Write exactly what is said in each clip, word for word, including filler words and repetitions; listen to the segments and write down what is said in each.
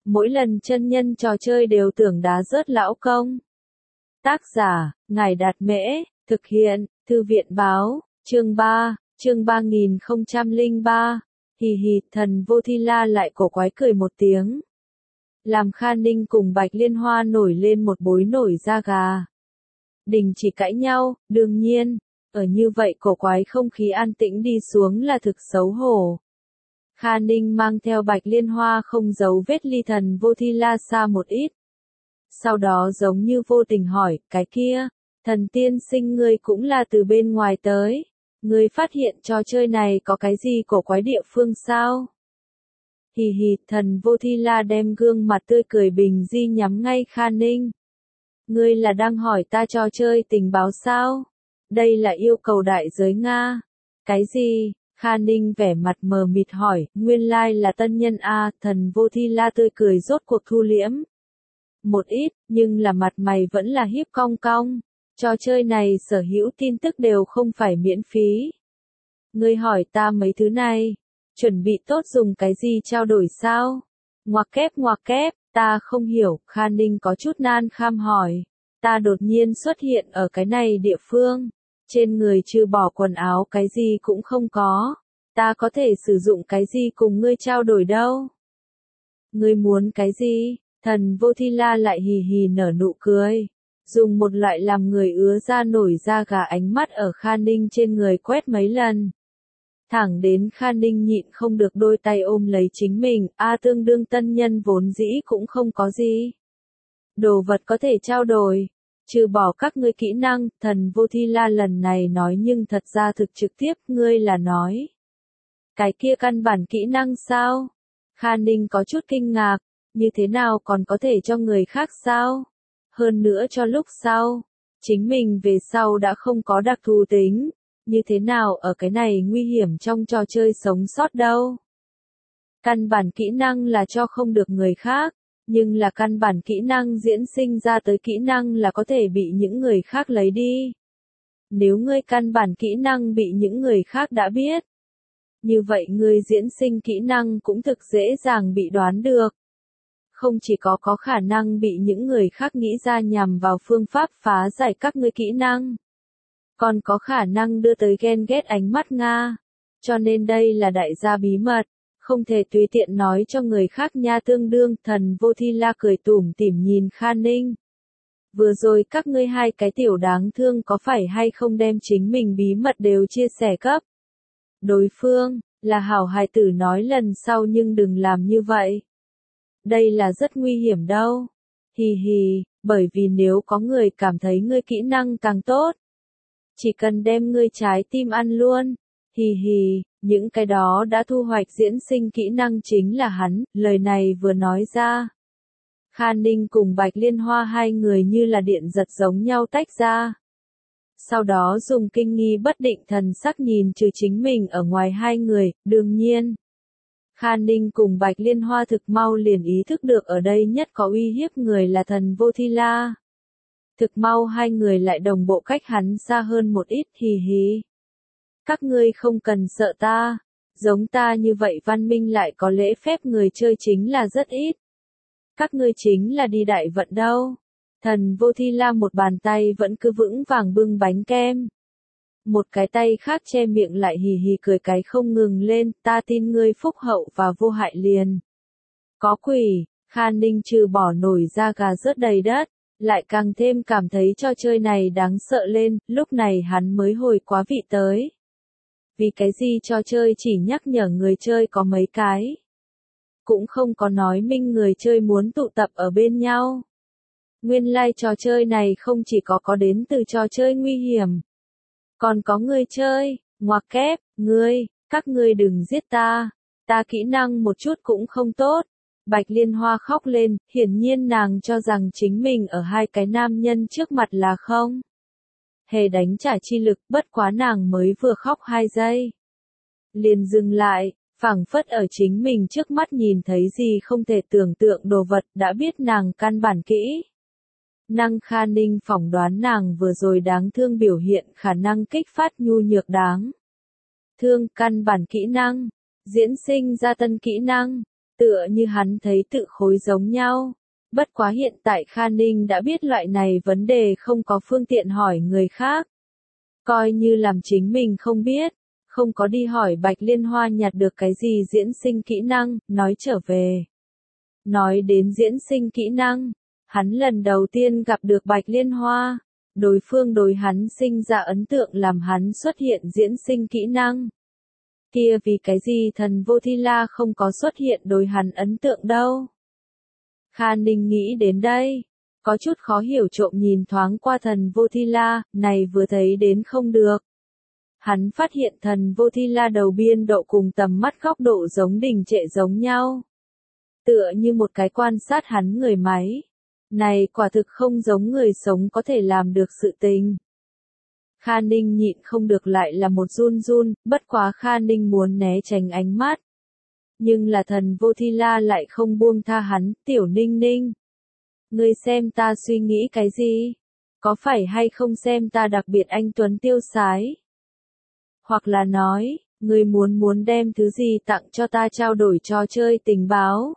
Mỗi lần chân nhân trò chơi đều tưởng đá rớt lão công. Tác giả, Ngải Đạt Mễ, thực hiện, Thư viện Báo, chương ba, chương ba nghìn không trăm lẻ ba. Hì hì, Thần Vô Thi La lại cổ quái cười một tiếng. Làm Kha Ninh cùng Bạch Liên Hoa nổi lên một bối nổi da gà. Đình chỉ cãi nhau, đương nhiên, ở như vậy cổ quái không khí an tĩnh đi xuống là thực xấu hổ. Kha Ninh mang theo Bạch Liên Hoa không giấu vết ly Thần Vô Thi La xa một ít. Sau đó giống như vô tình hỏi, cái kia, thần tiên sinh ngươi cũng là từ bên ngoài tới. Ngươi phát hiện trò chơi này có cái gì cổ quái địa phương sao? Hì hì, Thần Vô Thi La đem gương mặt tươi cười bình di nhắm ngay Kha Ninh. Ngươi là đang hỏi ta trò chơi tình báo sao? Đây là yêu cầu đại giới Nga. Cái gì? Kha Ninh vẻ mặt mờ mịt hỏi, nguyên lai là tân nhân a. Thần Vô Thi La tươi cười rốt cuộc thu liễm. Một ít, nhưng là mặt mày vẫn là hiếp cong cong. Trò chơi này sở hữu tin tức đều không phải miễn phí. Ngươi hỏi ta mấy thứ này, chuẩn bị tốt dùng cái gì trao đổi sao? Ngoặc kép ngoặc kép, ta không hiểu, Kha Ninh có chút nan kham hỏi. Ta đột nhiên xuất hiện ở cái này địa phương. Trên người trừ bỏ quần áo cái gì cũng không có. Ta có thể sử dụng cái gì cùng ngươi trao đổi đâu? Ngươi muốn cái gì? Thần Vô Thi La lại hì hì nở nụ cười. Dùng một loại làm người ứa ra nổi da gà ánh mắt ở Kha Ninh trên người quét mấy lần. Thẳng đến Kha Ninh nhịn không được đôi tay ôm lấy chính mình, a tương đương tân nhân vốn dĩ cũng không có gì. Đồ vật có thể trao đổi. Trừ bỏ các ngươi kỹ năng, Thần Vô Thi La lần này nói nhưng thật ra thực trực tiếp, ngươi là nói. Cái kia căn bản kỹ năng sao? Kha Ninh có chút kinh ngạc, như thế nào còn có thể cho người khác sao? Hơn nữa cho lúc sau, chính mình về sau đã không có đặc thù tính, như thế nào ở cái này nguy hiểm trong trò chơi sống sót đâu? Căn bản kỹ năng là cho không được người khác. Nhưng là căn bản kỹ năng diễn sinh ra tới kỹ năng là có thể bị những người khác lấy đi. Nếu ngươi căn bản kỹ năng bị những người khác đã biết, như vậy ngươi diễn sinh kỹ năng cũng thực dễ dàng bị đoán được. Không chỉ có có khả năng bị những người khác nghĩ ra nhằm vào phương pháp phá giải các ngươi kỹ năng, còn có khả năng đưa tới ghen ghét ánh mắt Nga. Cho nên đây là đại gia bí mật. Không thể tùy tiện nói cho người khác nha tương đương. Thần Vô Thi La cười tủm tỉm nhìn Kha Ninh. Vừa rồi các ngươi hai cái tiểu đáng thương có phải hay không đem chính mình bí mật đều chia sẻ cấp. Đối phương, là hảo hài tử nói lần sau nhưng đừng làm như vậy. Đây là rất nguy hiểm đâu. Hì hì, bởi vì nếu có người cảm thấy ngươi kỹ năng càng tốt, chỉ cần đem ngươi trái tim ăn luôn. Hì hì, những cái đó đã thu hoạch diễn sinh kỹ năng chính là hắn, lời này vừa nói ra. Kha Ninh cùng Bạch Liên Hoa hai người như là điện giật giống nhau tách ra. Sau đó dùng kinh nghi bất định thần sắc nhìn trừ chính mình ở ngoài hai người, đương nhiên. Kha Ninh cùng Bạch Liên Hoa thực mau liền ý thức được ở đây nhất có uy hiếp người là Thần Vô Thi La. Thực mau hai người lại đồng bộ cách hắn xa hơn một ít, hì hì. Các ngươi không cần sợ ta, giống ta như vậy văn minh lại có lễ phép người chơi chính là rất ít. Các ngươi chính là đi đại vận đâu. Thần Vô Thi La một bàn tay vẫn cứ vững vàng bưng bánh kem. Một cái tay khác che miệng lại hì hì cười cái không ngừng lên, ta tin ngươi phúc hậu và vô hại liền. Có quỷ, Kha Ninh trừ bỏ nổi da gà rớt đầy đất, lại càng thêm cảm thấy trò chơi này đáng sợ lên, lúc này hắn mới hồi quá vị tới. Vì cái gì trò chơi chỉ nhắc nhở người chơi có mấy cái. Cũng không có nói minh người chơi muốn tụ tập ở bên nhau. Nguyên lai trò chơi này không chỉ có có đến từ trò chơi nguy hiểm. Còn có người chơi, ngoặc kép, ngươi, các ngươi đừng giết ta. Ta kỹ năng một chút cũng không tốt. Bạch Liên Hoa khóc lên, hiển nhiên nàng cho rằng chính mình ở hai cái nam nhân trước mặt là không hề đánh trả chi lực, bất quá nàng mới vừa khóc hai giây. Liền dừng lại, phảng phất ở chính mình trước mắt nhìn thấy gì không thể tưởng tượng đồ vật, đã biết nàng căn bản kỹ. Năng Kha Ninh phỏng đoán nàng vừa rồi đáng thương biểu hiện khả năng kích phát nhu nhược đáng thương căn bản kỹ năng, diễn sinh ra tân kỹ năng. Tựa như hắn thấy tự khối giống nhau. Bất quá hiện tại Kha Ninh đã biết loại này vấn đề không có phương tiện hỏi người khác. Coi như làm chính mình không biết, không có đi hỏi Bạch Liên Hoa nhặt được cái gì diễn sinh kỹ năng, nói trở về. Nói đến diễn sinh kỹ năng, hắn lần đầu tiên gặp được Bạch Liên Hoa, đối phương đối hắn sinh ra ấn tượng làm hắn xuất hiện diễn sinh kỹ năng. Kia vì cái gì thần Vô Thi La không có xuất hiện đối hắn ấn tượng đâu. Kha Ninh nghĩ đến đây, có chút khó hiểu trộm nhìn thoáng qua thần Vô Thi La, này vừa thấy đến không được. Hắn phát hiện thần Vô Thi La đầu biên độ cùng tầm mắt góc độ giống đình trệ giống nhau. Tựa như một cái quan sát hắn người máy. Này quả thực không giống người sống có thể làm được sự tình. Kha Ninh nhịn không được lại là một run run, bất quá Kha Ninh muốn né tránh ánh mắt. Nhưng là thần Vô Thi La lại không buông tha hắn, tiểu Ninh Ninh. Ngươi xem ta suy nghĩ cái gì? Có phải hay không xem ta đặc biệt anh tuấn tiêu sái? Hoặc là nói, ngươi muốn muốn đem thứ gì tặng cho ta trao đổi trò chơi tình báo?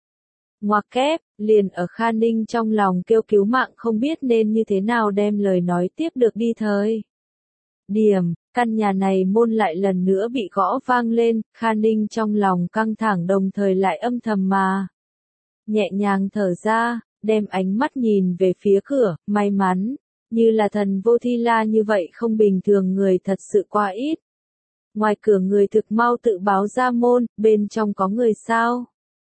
Ngoặc kép, liền ở Kha Ninh trong lòng kêu cứu mạng không biết nên như thế nào đem lời nói tiếp được đi thời. Điểm, căn nhà này môn lại lần nữa bị gõ vang lên, Kha Ninh trong lòng căng thẳng đồng thời lại âm thầm mà. Nhẹ nhàng thở ra, đem ánh mắt nhìn về phía cửa, may mắn, như là thần Vô Thi La như vậy không bình thường người thật sự quá ít. Ngoài cửa người thực mau tự báo ra môn, bên trong có người sao?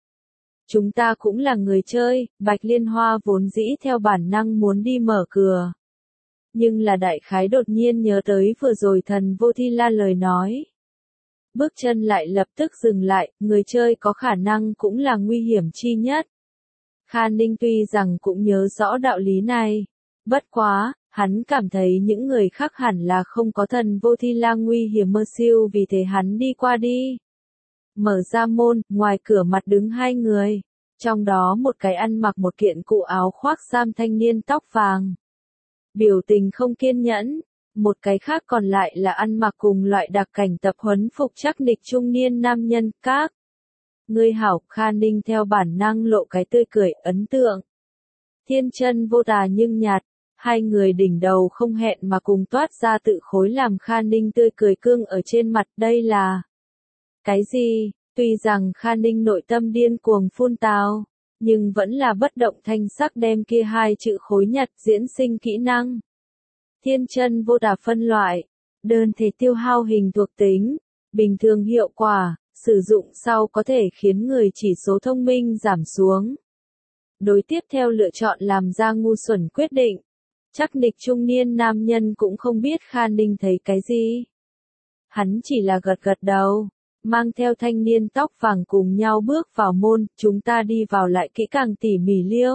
Chúng ta cũng là người chơi, Bạch Liên Hoa vốn dĩ theo bản năng muốn đi mở cửa. Nhưng là đại khái đột nhiên nhớ tới vừa rồi thần Vô Thi La lời nói. Bước chân lại lập tức dừng lại, người chơi có khả năng cũng là nguy hiểm chi nhất. Kha Ninh tuy rằng cũng nhớ rõ đạo lý này. Bất quá, hắn cảm thấy những người khác hẳn là không có thần Vô Thi La nguy hiểm mơ siêu vì thế hắn đi qua đi. Mở ra môn, ngoài cửa mặt đứng hai người. Trong đó một cái ăn mặc một kiện cụ áo khoác sam thanh niên tóc vàng. Biểu tình không kiên nhẫn. Một cái khác còn lại là ăn mặc cùng loại đặc cảnh tập huấn phục chắc nịch trung niên nam nhân các. Ngươi hảo, Kha Ninh theo bản năng lộ cái tươi cười ấn tượng. Thiên chân vô tà nhưng nhạt. Hai người đỉnh đầu không hẹn mà cùng toát ra tự khối làm Kha Ninh tươi cười cương ở trên mặt đây là. Cái gì? Tuy rằng Kha Ninh nội tâm điên cuồng phun tào, nhưng vẫn là bất động thanh sắc đem kia hai chữ khối nhặt diễn sinh kỹ năng. Thiên chân vô tà phân loại, đơn thể tiêu hao hình thuộc tính, bình thường hiệu quả, sử dụng sau có thể khiến người chỉ số thông minh giảm xuống. Đối tiếp theo lựa chọn làm ra ngu xuẩn quyết định. Chắc nịch trung niên nam nhân cũng không biết Kha Ninh thấy cái gì. Hắn chỉ là gật gật đầu. Mang theo thanh niên tóc vàng cùng nhau bước vào môn, chúng ta đi vào lại kỹ càng tỉ mỉ liêu.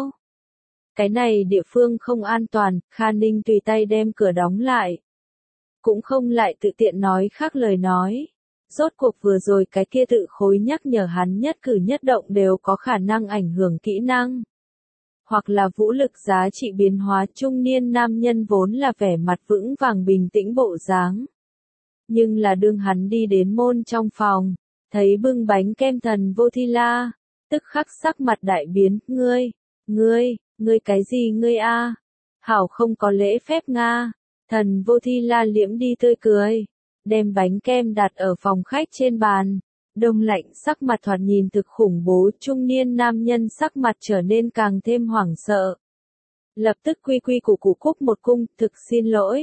Cái này địa phương không an toàn, Kha Ninh tùy tay đem cửa đóng lại. Cũng không lại tự tiện nói khác lời nói. Rốt cuộc vừa rồi cái kia tự khối nhắc nhở hắn nhất cử nhất động đều có khả năng ảnh hưởng kỹ năng. Hoặc là vũ lực giá trị biến hóa trung niên nam nhân vốn là vẻ mặt vững vàng bình tĩnh bộ dáng. Nhưng là đương hắn đi đến môn trong phòng, thấy bưng bánh kem thần Vô Thi La, tức khắc sắc mặt đại biến, ngươi, ngươi, ngươi cái gì ngươi a? Hảo không có lễ phép Nga, thần Vô Thi La liễm đi tươi cười, đem bánh kem đặt ở phòng khách trên bàn, đông lạnh sắc mặt thoạt nhìn thực khủng bố trung niên nam nhân sắc mặt trở nên càng thêm hoảng sợ. Lập tức quy quy củ củ cúc một cung, thực xin lỗi.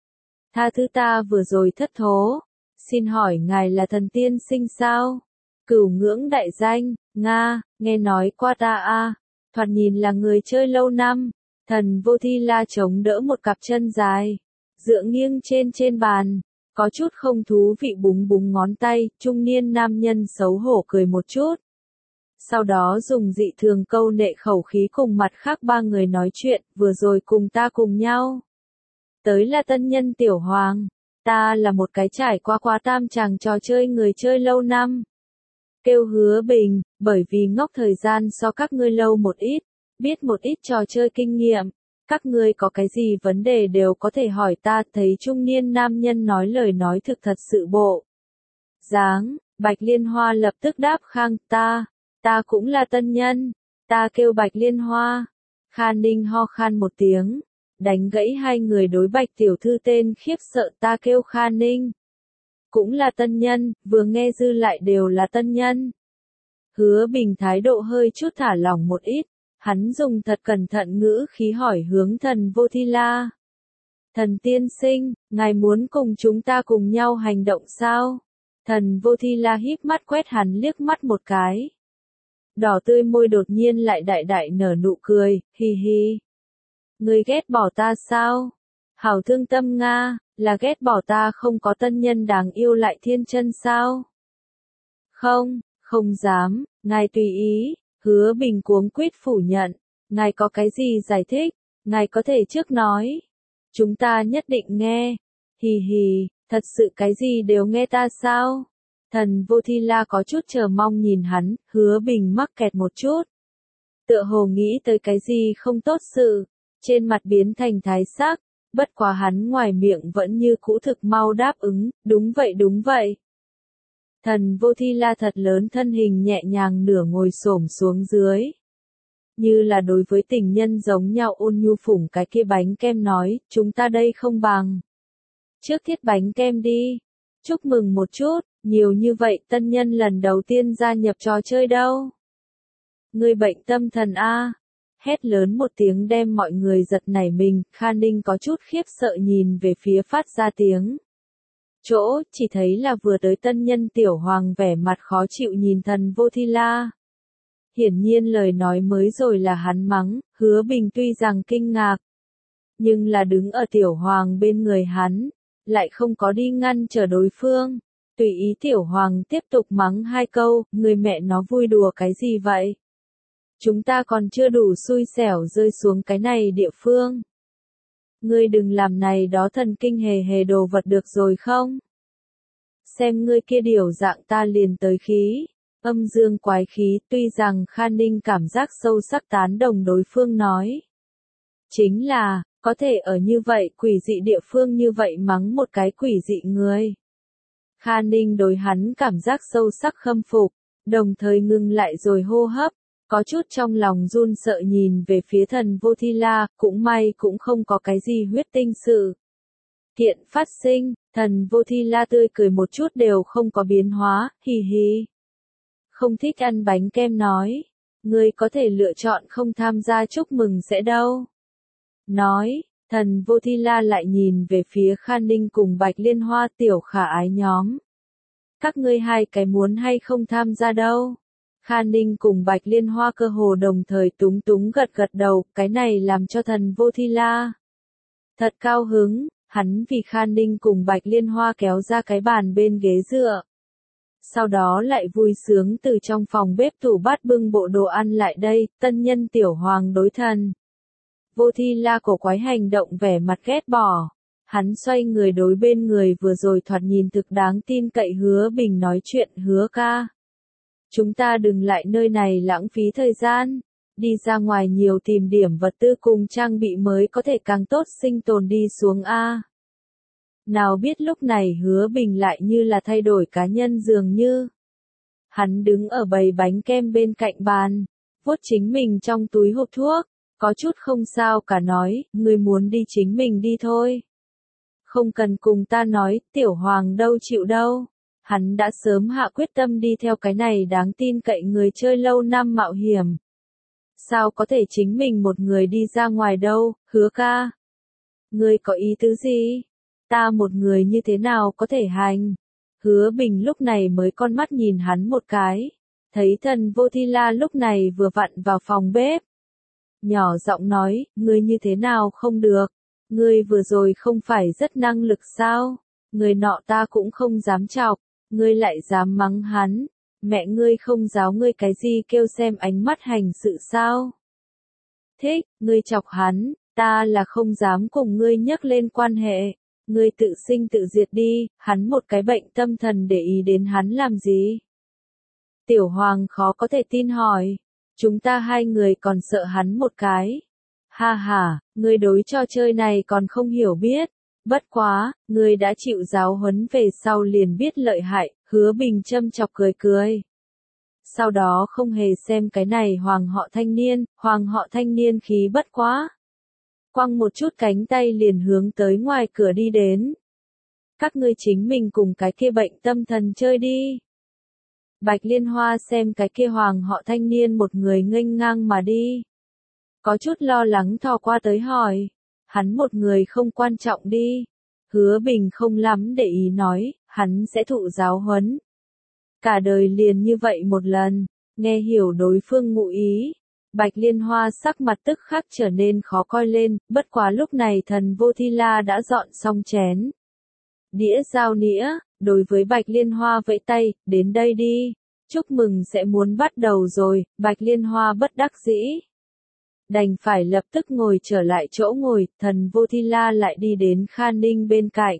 Tha thứ ta vừa rồi thất thố. Xin hỏi ngài là thần tiên sinh sao? Cửu ngưỡng đại danh, Nga, nghe nói qua ta a. Thoạt nhìn là người chơi lâu năm. Thần Vô Thi La chống đỡ một cặp chân dài. Dựa nghiêng trên trên bàn. Có chút không thú vị búng búng ngón tay. Trung niên nam nhân xấu hổ cười một chút. Sau đó dùng dị thường câu nệ khẩu khí cùng mặt khác ba người nói chuyện. Vừa rồi cùng ta cùng nhau. Tới là tân nhân tiểu hoàng. Ta là một cái trải qua quá tam chàng trò chơi người chơi lâu năm. Kêu Hứa Bình, bởi vì ngốc thời gian so các ngươi lâu một ít, biết một ít trò chơi kinh nghiệm. Các ngươi có cái gì vấn đề đều có thể hỏi ta. Thấy trung niên nam nhân nói lời nói thực thật sự bộ dáng, Bạch Liên Hoa lập tức đáp khang ta. Ta cũng là tân nhân, ta kêu Bạch Liên Hoa. Kha Ninh ho khan một tiếng, đánh gãy hai người đối Bạch tiểu thư tên khiếp sợ. Ta kêu Kha Ninh, cũng là tân nhân, vừa nghe dư lại đều là tân nhân. Hứa Bình thái độ hơi chút thả lỏng một ít, hắn dùng thật cẩn thận ngữ khí hỏi hướng Thần Vô Thi La. Thần tiên sinh, ngài muốn cùng chúng ta cùng nhau hành động sao? Thần Vô Thi La híp mắt quét hắn liếc mắt một cái. Đỏ tươi môi đột nhiên lại đại đại nở nụ cười, hi hi. Ngươi ghét bỏ ta sao? Hảo thương tâm Nga, là ghét bỏ ta không có tân nhân đáng yêu lại thiên chân sao? Không, không dám, ngài tùy ý. Hứa Bình cuống quýt phủ nhận. Ngài có cái gì giải thích? Ngài có thể trước nói. Chúng ta nhất định nghe. Hì hì, thật sự cái gì đều nghe ta sao? Thần Vô Thi La có chút chờ mong nhìn hắn, Hứa Bình mắc kẹt một chút. Tựa hồ nghĩ tới cái gì không tốt sự, trên mặt biến thành thái sắc, bất quá hắn ngoài miệng vẫn như cũ thực mau đáp ứng, đúng vậy đúng vậy. Thần Vô Thi La thật lớn thân hình nhẹ nhàng nửa ngồi xổm xuống dưới. Như là đối với tình nhân giống nhau ôn nhu phủng cái kia bánh kem nói, chúng ta đây không bằng. Trước thiết bánh kem đi. Chúc mừng một chút, nhiều như vậy tân nhân lần đầu tiên gia nhập trò chơi đâu. Người bệnh tâm thần A. Hét lớn một tiếng đem mọi người giật nảy mình, Kha Ninh có chút khiếp sợ nhìn về phía phát ra tiếng. Chỗ, chỉ thấy là vừa tới tân nhân Tiểu Hoàng vẻ mặt khó chịu nhìn Thần Vô Thi La. Hiển nhiên lời nói mới rồi là hắn mắng, Hứa Bình tuy rằng kinh ngạc. Nhưng là đứng ở Tiểu Hoàng bên người hắn, lại không có đi ngăn trở đối phương. Tùy ý Tiểu Hoàng tiếp tục mắng hai câu, người mẹ nó vui đùa cái gì vậy? Chúng ta còn chưa đủ xui xẻo rơi xuống cái này địa phương. Ngươi đừng làm này đó thần kinh hề hề đồ vật được rồi không? Xem ngươi kia điều dạng ta liền tới khí. Âm dương quái khí, tuy rằng Kha Ninh cảm giác sâu sắc tán đồng đối phương nói. Chính là, có thể ở như vậy quỷ dị địa phương như vậy mắng một cái quỷ dị người. Kha Ninh đối hắn cảm giác sâu sắc khâm phục, đồng thời ngưng lại rồi hô hấp, có chút trong lòng run sợ nhìn về phía Thần Vô Thi La, cũng may cũng không có cái gì huyết tinh sự. Kiện phát sinh, Thần Vô Thi La tươi cười một chút đều không có biến hóa, hì hì. Không thích ăn bánh kem nói, ngươi có thể lựa chọn không tham gia chúc mừng sẽ đâu. Nói, Thần Vô Thi La lại nhìn về phía Kha Ninh cùng Bạch Liên Hoa tiểu khả ái nhóm. Các ngươi hai cái muốn hay không tham gia đâu? Kha Ninh cùng Bạch Liên Hoa cơ hồ đồng thời túng túng gật gật đầu, cái này làm cho Thần Vô Thi La thật cao hứng, hắn vì Kha Ninh cùng Bạch Liên Hoa kéo ra cái bàn bên ghế dựa. Sau đó lại vui sướng từ trong phòng bếp tủ bát bưng bộ đồ ăn lại đây, tân nhân Tiểu Hoàng đối Thần Vô Thi La cổ quái hành động vẻ mặt ghét bỏ. Hắn xoay người đối bên người vừa rồi thoạt nhìn thực đáng tin cậy Hứa Bình nói chuyện, Hứa ca. Chúng ta đừng lại nơi này lãng phí thời gian, đi ra ngoài nhiều tìm điểm vật tư cùng trang bị mới có thể càng tốt sinh tồn đi xuống A. Nào biết lúc này Hứa Bình lại như là thay đổi cá nhân dường như. Hắn đứng ở bầy bánh kem bên cạnh bàn, vuốt chính mình trong túi hộp thuốc, có chút không sao cả nói, người muốn đi chính mình đi thôi. Không cần cùng ta nói, Tiểu Hoàng đâu chịu đâu. Hắn đã sớm hạ quyết tâm đi theo cái này đáng tin cậy người chơi lâu năm mạo hiểm. Sao có thể chính mình một người đi ra ngoài đâu, Hứa ca? Ngươi có ý tứ gì? Ta một người như thế nào có thể hành? Hứa Bình lúc này mới con mắt nhìn hắn một cái. Thấy Thần Vô Thi La lúc này vừa vặn vào phòng bếp. Nhỏ giọng nói, ngươi như thế nào không được? Ngươi vừa rồi không phải rất năng lực sao? Người nọ ta cũng không dám chọc. Ngươi lại dám mắng hắn, mẹ ngươi không giáo ngươi cái gì kêu xem ánh mắt hành sự sao? Thích, ngươi chọc hắn, ta là không dám cùng ngươi nhắc lên quan hệ, ngươi tự sinh tự diệt đi, hắn một cái bệnh tâm thần để ý đến hắn làm gì? Tiểu Hoàng khó có thể tin hỏi, chúng ta hai người còn sợ hắn một cái. Ha ha, ngươi đối trò chơi này còn không hiểu biết. Bất quá, ngươi đã chịu giáo huấn về sau liền biết lợi hại, Hứa Bình châm chọc cười cười. sau đó không hề xem cái này hoàng họ thanh niên, hoàng họ thanh niên khí bất quá. Quăng một chút cánh tay liền hướng tới ngoài cửa đi đến. Các ngươi chính mình cùng cái kia bệnh tâm thần chơi đi. Bạch Liên Hoa xem cái kia hoàng họ thanh niên một người nghênh ngang mà đi. Có chút lo lắng thò qua tới hỏi. Hắn một người không quan trọng đi. Hứa Bình không lắm để ý nói, hắn sẽ thụ giáo huấn. Cả đời liền như vậy một lần, nghe hiểu đối phương ngụ ý. Bạch Liên Hoa sắc mặt tức khắc trở nên khó coi lên, bất quá lúc này thần vô thi la đã dọn xong chén. Đĩa dao nĩa, đối với Bạch Liên Hoa vẫy tay, đến đây đi, chúc mừng sẽ muốn bắt đầu rồi, Bạch Liên Hoa bất đắc dĩ. Đành phải lập tức ngồi trở lại chỗ ngồi, thần vô thi la lại đi đến Kha Ninh bên cạnh.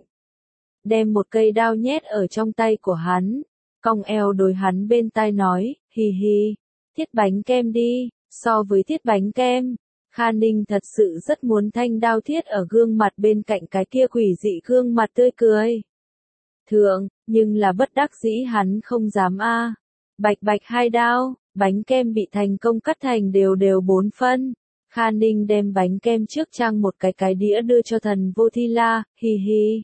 Đem một cây đao nhét ở trong tay của hắn, cong eo đối hắn bên tai nói, hì hì, thiết bánh kem đi, so với thiết bánh kem. Kha Ninh thật sự rất muốn thanh đao thiết ở gương mặt bên cạnh cái kia quỷ dị gương mặt tươi cười. Thượng, nhưng là bất đắc dĩ hắn không dám a. Bạch bạch hai đao, bánh kem bị thành công cắt thành đều đều bốn phân. Kha Ninh đem bánh kem trước trang một cái cái đĩa đưa cho thần vô thi la, hi hi.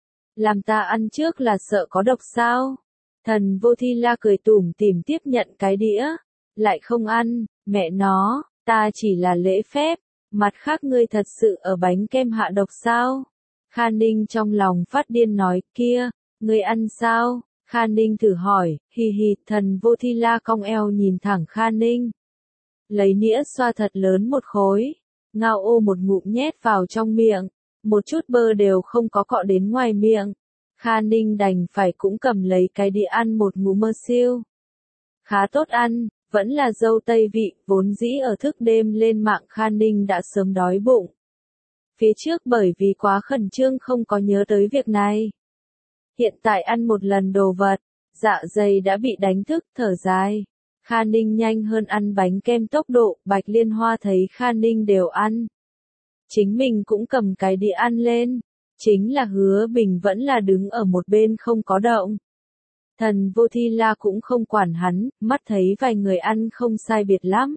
Làm ta ăn trước là sợ có độc sao? Thần vô thi la cười tủm tỉm tiếp nhận cái đĩa, lại không ăn, mẹ nó, ta chỉ là lễ phép, mặt khác ngươi thật sự ở bánh kem hạ độc sao? Kha Ninh trong lòng phát điên nói, kia, ngươi ăn sao? Kha Ninh thử hỏi, hi hi, thần vô thi la cong eo nhìn thẳng Kha Ninh. Lấy nĩa xoa thật lớn một khối, ngao ô một ngụm nhét vào trong miệng, một chút bơ đều không có cọ đến ngoài miệng. Kha Ninh đành phải cũng cầm lấy cái đĩa ăn một ngụm mơ siêu. Khá tốt ăn, vẫn là dâu tây vị, vốn dĩ ở thức đêm lên mạng Kha Ninh đã sớm đói bụng. Phía trước bởi vì quá khẩn trương không có nhớ tới việc này. Hiện tại ăn một lần đồ vật, dạ dày đã bị đánh thức, thở dài. Kha Ninh nhanh hơn ăn bánh kem tốc độ, Bạch Liên Hoa thấy Kha Ninh đều ăn. Chính mình cũng cầm cái đĩa ăn lên. Chính là Hứa Bình vẫn là đứng ở một bên không có động. Thần vô thi la cũng không quản hắn, mắt thấy vài người ăn không sai biệt lắm.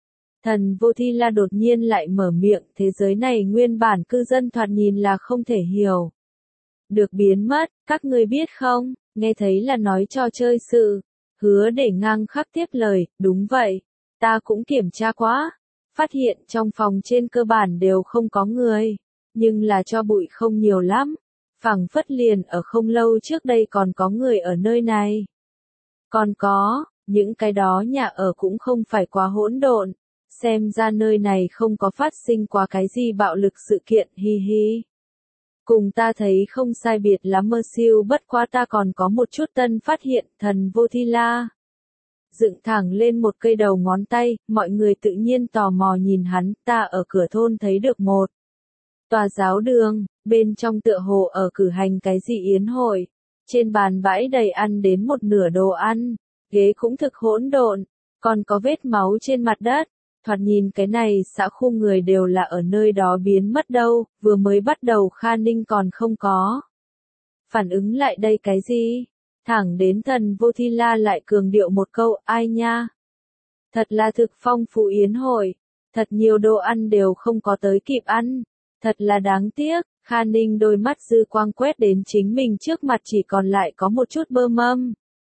Thần vô thi la đột nhiên lại mở miệng, thế giới này nguyên bản cư dân thoạt nhìn là không thể hiểu. Được biến mất, các ngươi biết không, nghe thấy là nói trò chơi sự. Hứa để ngang khắc tiếp lời, đúng vậy, ta cũng kiểm tra quá. Phát hiện trong phòng trên cơ bản đều không có người. Nhưng là cho bụi không nhiều lắm, phẳng phất liền ở không lâu trước đây còn có người ở nơi này. Còn có, những cái đó nhà ở cũng không phải quá hỗn độn, xem ra nơi này không có phát sinh quá cái gì bạo lực sự kiện, hi hi. Cùng ta thấy không sai biệt lắm mơ siêu, bất quá ta còn có một chút tân phát hiện, thần vô thi la. Dựng thẳng lên một cây đầu ngón tay, mọi người tự nhiên tò mò nhìn hắn, ta ở cửa thôn thấy được một tòa giáo đường, bên trong tựa hồ ở cử hành cái gì yến hội, trên bàn bãi đầy ăn đến một nửa đồ ăn, ghế cũng thực hỗn độn, còn có vết máu trên mặt đất, thoạt nhìn cái này xã khu người đều là ở nơi đó biến mất đâu, vừa mới bắt đầu Kha Ninh còn không có. Phản ứng lại đây cái gì? Thẳng đến thần vô thi la lại cường điệu một câu, ai nha? Thật là thực phong phú yến hội, thật nhiều đồ ăn đều không có tới kịp ăn. Thật là đáng tiếc, Kha Ninh đôi mắt dư quang quét đến chính mình trước mặt chỉ còn lại có một chút bơ mâm.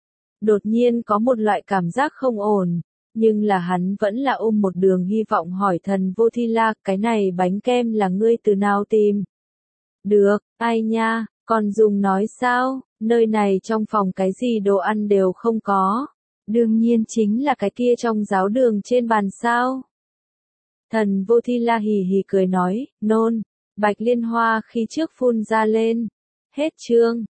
Đột nhiên có một loại cảm giác không ổn, nhưng là hắn vẫn là ôm một đường hy vọng hỏi thần vô thi la, cái này bánh kem là ngươi từ nào tìm? Được, ai nha, còn dùng nói sao, nơi này trong phòng cái gì đồ ăn đều không có. Đương nhiên chính là cái kia trong giáo đường trên bàn sao. Thần vô thi la hì hì cười nói, nôn, Bạch Liên Hoa khi trước phun ra lên. Hết chương.